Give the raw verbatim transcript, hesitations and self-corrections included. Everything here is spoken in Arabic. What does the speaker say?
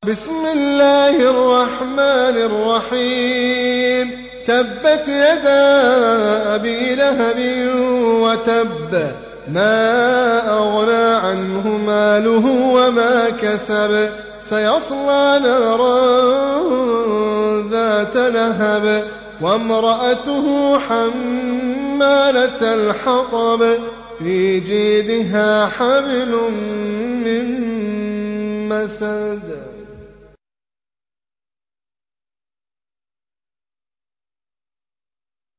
بسم الله الرحمن الرحيم تبت يدا أبي لهب وتب ما أغنى عنه ماله وما كسب سيصلى نارا ذات لهب وامرأته حمالة الحطب في جيدها حبل من مسد